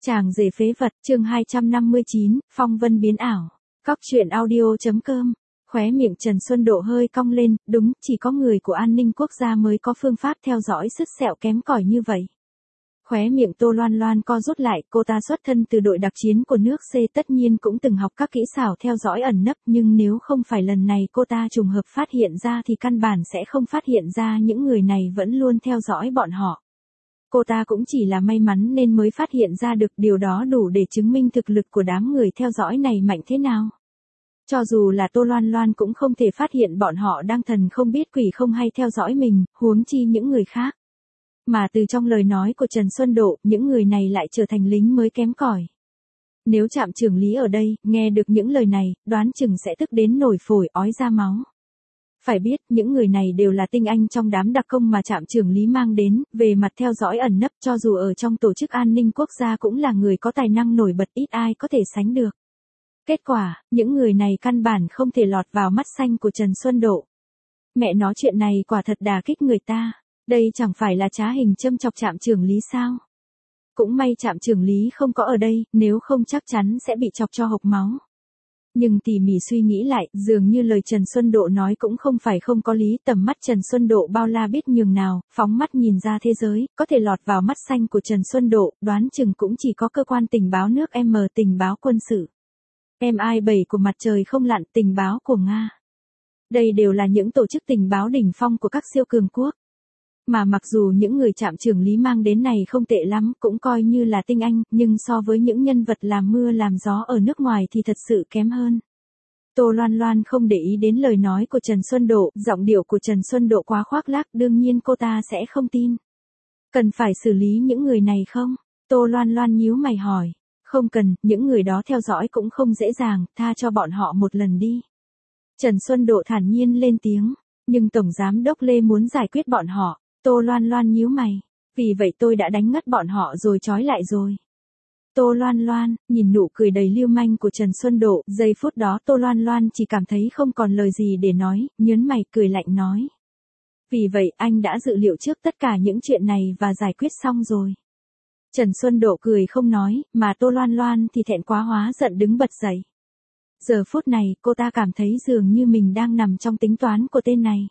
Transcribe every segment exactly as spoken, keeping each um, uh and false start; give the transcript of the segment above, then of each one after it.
Chàng rể phế vật, chương hai trăm năm mươi chín, phong vân biến ảo. Cóc truyện audio.com. Khóe miệng Trần Xuân Độ hơi cong lên, đúng, chỉ có người của an ninh quốc gia mới có phương pháp theo dõi sứt sẹo kém cỏi như vậy. Khóe miệng Tô Loan Loan co rút lại, cô ta xuất thân từ đội đặc chiến của nước C, tất nhiên cũng từng học các kỹ xảo theo dõi ẩn nấp, nhưng nếu không phải lần này cô ta trùng hợp phát hiện ra thì căn bản sẽ không phát hiện ra những người này vẫn luôn theo dõi bọn họ. Cô ta cũng chỉ là may mắn nên mới phát hiện ra được, điều đó đủ để chứng minh thực lực của đám người theo dõi này mạnh thế nào. Cho dù là Tô Loan Loan cũng không thể phát hiện bọn họ đang thần không biết quỷ không hay theo dõi mình, huống chi những người khác. Mà từ trong lời nói của Trần Xuân Độ, những người này lại trở thành lính mới kém cỏi. Nếu Trạm trưởng Lý ở đây, nghe được những lời này, đoán chừng sẽ tức đến nổi phổi ói ra máu. Phải biết, những người này đều là tinh anh trong đám đặc công mà Trạm trưởng Lý mang đến, về mặt theo dõi ẩn nấp cho dù ở trong tổ chức an ninh quốc gia cũng là người có tài năng nổi bật, ít ai có thể sánh được. Kết quả, những người này căn bản không thể lọt vào mắt xanh của Trần Xuân Độ. Mẹ nói chuyện này quả thật đả kích người ta, đây chẳng phải là trá hình châm chọc Trạm trưởng Lý sao? Cũng may Trạm trưởng Lý không có ở đây, nếu không chắc chắn sẽ bị chọc cho hộc máu. Nhưng tỉ mỉ suy nghĩ lại, dường như lời Trần Xuân Độ nói cũng không phải không có lý, tầm mắt Trần Xuân Độ bao la biết nhường nào, phóng mắt nhìn ra thế giới, có thể lọt vào mắt xanh của Trần Xuân Độ, đoán chừng cũng chỉ có cơ quan tình báo nước M, tình báo quân sự. em i bảy của mặt trời không lặn, tình báo của Nga. Đây đều là những tổ chức tình báo đỉnh phong của các siêu cường quốc. Mà mặc dù những người Trạm trưởng Lý mang đến này không tệ lắm, cũng coi như là tinh anh, nhưng so với những nhân vật làm mưa làm gió ở nước ngoài thì thật sự kém hơn. Tô Loan Loan không để ý đến lời nói của Trần Xuân Độ, giọng điệu của Trần Xuân Độ quá khoác lác, đương nhiên cô ta sẽ không tin. Cần phải xử lý những người này không? Tô Loan Loan nhíu mày hỏi. Không cần, những người đó theo dõi cũng không dễ dàng, tha cho bọn họ một lần đi. Trần Xuân Độ thản nhiên lên tiếng, nhưng Tổng Giám đốc Lê muốn giải quyết bọn họ. Tô Loan Loan nhíu mày, vì vậy tôi đã đánh ngất bọn họ rồi trói lại rồi. Tô Loan Loan, nhìn nụ cười đầy lưu manh của Trần Xuân Độ, giây phút đó Tô Loan Loan chỉ cảm thấy không còn lời gì để nói, nhớn mày cười lạnh nói. Vì vậy anh đã dự liệu trước tất cả những chuyện này và giải quyết xong rồi. Trần Xuân Độ cười không nói, mà Tô Loan Loan thì thẹn quá hóa giận đứng bật dậy. Giờ phút này cô ta cảm thấy dường như mình đang nằm trong tính toán của tên này.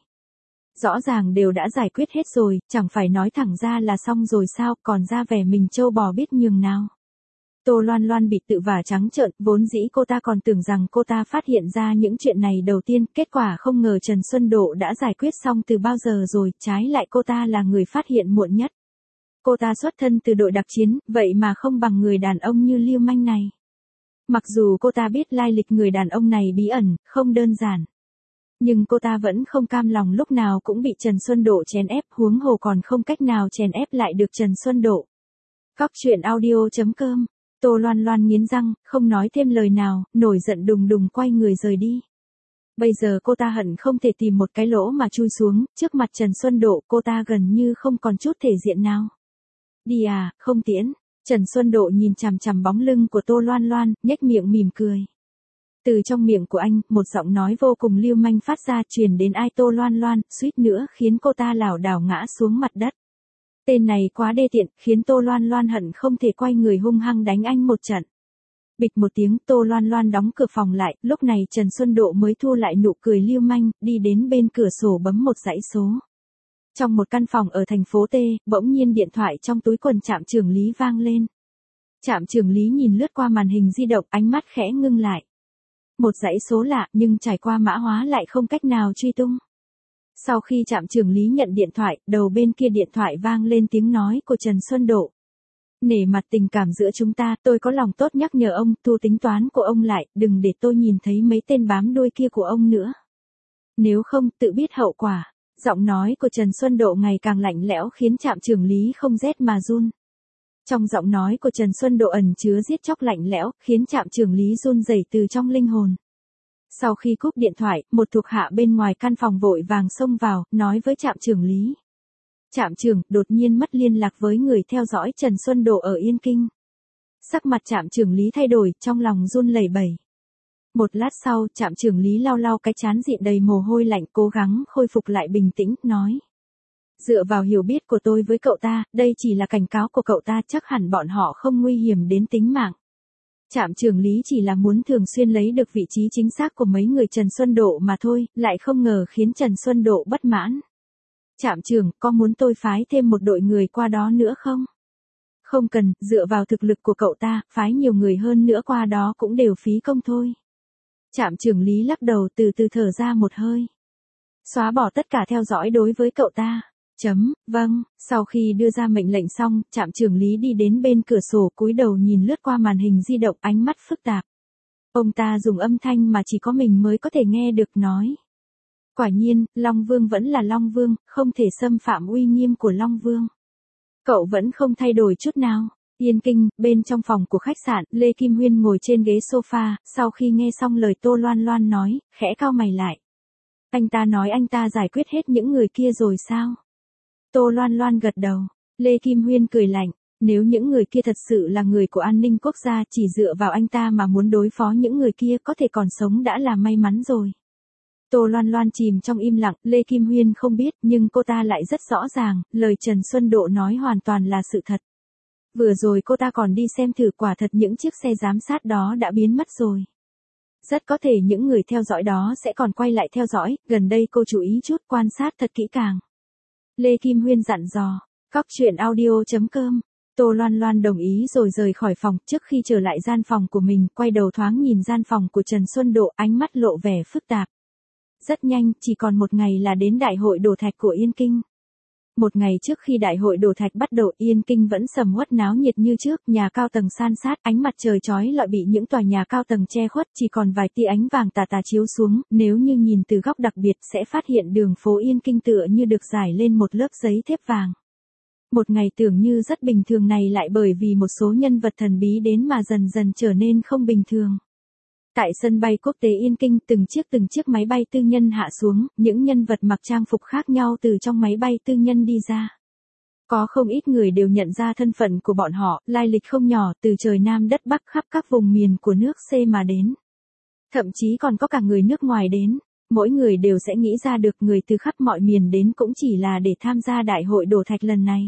Rõ ràng đều đã giải quyết hết rồi, chẳng phải nói thẳng ra là xong rồi sao, còn ra vẻ mình trâu bò biết nhường nào. Tô Loan Loan bị tự vả trắng trợn, vốn dĩ cô ta còn tưởng rằng cô ta phát hiện ra những chuyện này đầu tiên, kết quả không ngờ Trần Xuân Độ đã giải quyết xong từ bao giờ rồi, trái lại cô ta là người phát hiện muộn nhất. Cô ta xuất thân từ đội đặc chiến, vậy mà không bằng người đàn ông như lưu manh này. Mặc dù cô ta biết lai lịch người đàn ông này bí ẩn, không đơn giản. Nhưng cô ta vẫn không cam lòng lúc nào cũng bị Trần Xuân Độ chèn ép, huống hồ còn không cách nào chèn ép lại được Trần Xuân Độ. Cóc truyện audio.com. Tô Loan Loan nghiến răng, không nói thêm lời nào, nổi giận đùng đùng quay người rời đi. Bây giờ cô ta hận không thể tìm một cái lỗ mà chui xuống, trước mặt Trần Xuân Độ cô ta gần như không còn chút thể diện nào. Đi à, không tiễn. Trần Xuân Độ nhìn chằm chằm bóng lưng của Tô Loan Loan, nhếch miệng mỉm cười. Từ trong miệng của anh, một giọng nói vô cùng lưu manh phát ra, truyền đến tai Tô Loan Loan, suýt nữa khiến cô ta lảo đảo ngã xuống mặt đất. Tên này quá đê tiện, khiến Tô Loan Loan hận không thể quay người hung hăng đánh anh một trận. Bịch một tiếng, Tô Loan Loan đóng cửa phòng lại, lúc này Trần Xuân Độ mới thu lại nụ cười lưu manh, đi đến bên cửa sổ bấm một dãy số. Trong một căn phòng ở thành phố T, bỗng nhiên điện thoại trong túi quần Trạm trưởng Lý vang lên. Trạm trưởng Lý nhìn lướt qua màn hình di động, ánh mắt khẽ ngưng lại. Một dãy số lạ, nhưng trải qua mã hóa lại không cách nào truy tung. Sau khi Trạm trưởng Lý nhận điện thoại, đầu bên kia điện thoại vang lên tiếng nói của Trần Xuân Độ. Nể mặt tình cảm giữa chúng ta, tôi có lòng tốt nhắc nhở ông, thu tính toán của ông lại, đừng để tôi nhìn thấy mấy tên bám đuôi kia của ông nữa. Nếu không, tự biết hậu quả. Giọng nói của Trần Xuân Độ ngày càng lạnh lẽo khiến Trạm trưởng Lý không rét mà run. Trong giọng nói của Trần Xuân Độ ẩn chứa giết chóc lạnh lẽo, khiến Trạm trưởng Lý run rẩy từ trong linh hồn. Sau khi cúp điện thoại, một thuộc hạ bên ngoài căn phòng vội vàng xông vào, nói với Trạm trưởng Lý. Trạm trưởng, đột nhiên mất liên lạc với người theo dõi Trần Xuân Độ ở Yên Kinh. Sắc mặt Trạm trưởng Lý thay đổi, trong lòng run lẩy bẩy. Một lát sau, Trạm trưởng Lý lau lau cái trán dịn đầy mồ hôi lạnh, cố gắng khôi phục lại bình tĩnh, nói. Dựa vào hiểu biết của tôi với cậu ta, đây chỉ là cảnh cáo của cậu ta, chắc hẳn bọn họ không nguy hiểm đến tính mạng. Trạm trưởng lý chỉ là muốn thường xuyên lấy được vị trí chính xác của mấy người Trần Xuân Độ mà thôi, lại không ngờ khiến Trần Xuân Độ bất mãn. Trạm trưởng, có muốn tôi phái thêm một đội người qua đó nữa không? Không cần, dựa vào thực lực của cậu ta, phái nhiều người hơn nữa qua đó cũng đều phí công thôi. Trạm trưởng lý lắc đầu từ từ thở ra một hơi. Xóa bỏ tất cả theo dõi đối với cậu ta. Chấm, vâng, sau khi đưa ra mệnh lệnh xong, trạm trưởng lý đi đến bên cửa sổ cúi đầu nhìn lướt qua màn hình di động, ánh mắt phức tạp. Ông ta dùng âm thanh mà chỉ có mình mới có thể nghe được nói. Quả nhiên, Long Vương vẫn là Long Vương, không thể xâm phạm uy nghiêm của Long Vương. Cậu vẫn không thay đổi chút nào. Yên Kinh, bên trong phòng của khách sạn, Lê Kim Huyên ngồi trên ghế sofa, sau khi nghe xong lời Tô Loan Loan nói, khẽ cau mày lại. Anh ta nói anh ta giải quyết hết những người kia rồi sao? Tô Loan Loan gật đầu. Lê Kim Huyên cười lạnh. Nếu những người kia thật sự là người của an ninh quốc gia, chỉ dựa vào anh ta mà muốn đối phó những người kia có thể còn sống đã là may mắn rồi. Tô Loan Loan chìm trong im lặng, Lê Kim Huyên không biết, nhưng cô ta lại rất rõ ràng, lời Trần Xuân Độ nói hoàn toàn là sự thật. Vừa rồi cô ta còn đi xem thử, quả thật những chiếc xe giám sát đó đã biến mất rồi. Rất có thể những người theo dõi đó sẽ còn quay lại theo dõi, gần đây cô chú ý chút, quan sát thật kỹ càng. Lê Kim Huyên dặn dò. Cóc truyện audio chấm com. Tô Loan Loan đồng ý rồi rời khỏi phòng, trước khi trở lại gian phòng của mình, quay đầu thoáng nhìn gian phòng của Trần Xuân Độ, ánh mắt lộ vẻ phức tạp. Rất nhanh, chỉ còn một ngày là đến đại hội đổ thạch của Yên Kinh. Một ngày trước khi đại hội đổ thạch bắt đầu, Yên Kinh vẫn sầm uất náo nhiệt như trước, nhà cao tầng san sát, ánh mặt trời chói lọi bị những tòa nhà cao tầng che khuất, chỉ còn vài tia ánh vàng tà tà chiếu xuống, nếu như nhìn từ góc đặc biệt sẽ phát hiện đường phố Yên Kinh tựa như được rải lên một lớp giấy thép vàng. Một ngày tưởng như rất bình thường này lại bởi vì một số nhân vật thần bí đến mà dần dần trở nên không bình thường. Tại sân bay quốc tế Yên Kinh, từng chiếc từng chiếc máy bay tư nhân hạ xuống, những nhân vật mặc trang phục khác nhau từ trong máy bay tư nhân đi ra. Có không ít người đều nhận ra thân phận của bọn họ, lai lịch không nhỏ, từ trời Nam đất Bắc khắp các vùng miền của nước C mà đến. Thậm chí còn có cả người nước ngoài đến, mỗi người đều sẽ nghĩ ra được người từ khắp mọi miền đến cũng chỉ là để tham gia đại hội đổ thạch lần này.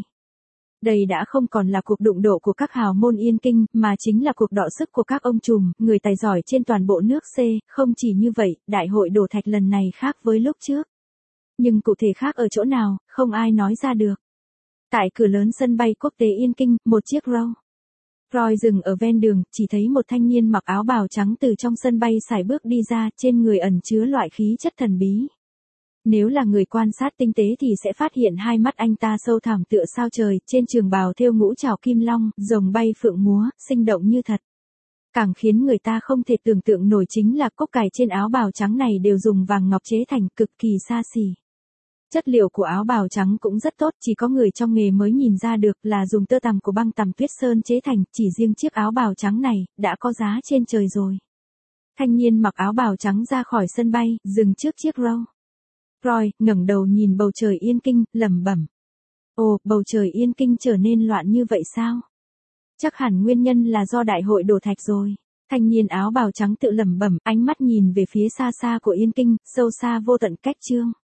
Đây đã không còn là cuộc đụng độ của các hào môn Yên Kinh, mà chính là cuộc đọ sức của các ông trùm, người tài giỏi trên toàn bộ nước C, không chỉ như vậy, đại hội đổ thạch lần này khác với lúc trước. Nhưng cụ thể khác ở chỗ nào, không ai nói ra được. Tại cửa lớn sân bay quốc tế Yên Kinh, một chiếc Rolls Royce dừng ở ven đường, chỉ thấy một thanh niên mặc áo bào trắng từ trong sân bay sải bước đi ra, trên người ẩn chứa loại khí chất thần bí. Nếu là người quan sát tinh tế thì sẽ phát hiện hai mắt anh ta sâu thẳm tựa sao trời, trên trường bào thêu ngũ trảo kim long, rồng bay phượng múa, sinh động như thật. Càng khiến người ta không thể tưởng tượng nổi chính là cúc cài trên áo bào trắng này đều dùng vàng ngọc chế thành, cực kỳ xa xỉ. Chất liệu của áo bào trắng cũng rất tốt, chỉ có người trong nghề mới nhìn ra được là dùng tơ tằm của băng tằm tuyết sơn chế thành, chỉ riêng chiếc áo bào trắng này, đã có giá trên trời rồi. Thanh niên mặc áo bào trắng ra khỏi sân bay, dừng trước chiếc Rolls Royce, ngẩng đầu nhìn bầu trời Yên Kinh, lẩm bẩm. Ồ, bầu trời Yên Kinh trở nên loạn như vậy sao? Chắc hẳn nguyên nhân là do đại hội đổ thạch rồi. Thanh niên áo bào trắng tự lẩm bẩm, ánh mắt nhìn về phía xa xa của Yên Kinh, sâu xa vô tận cách chương.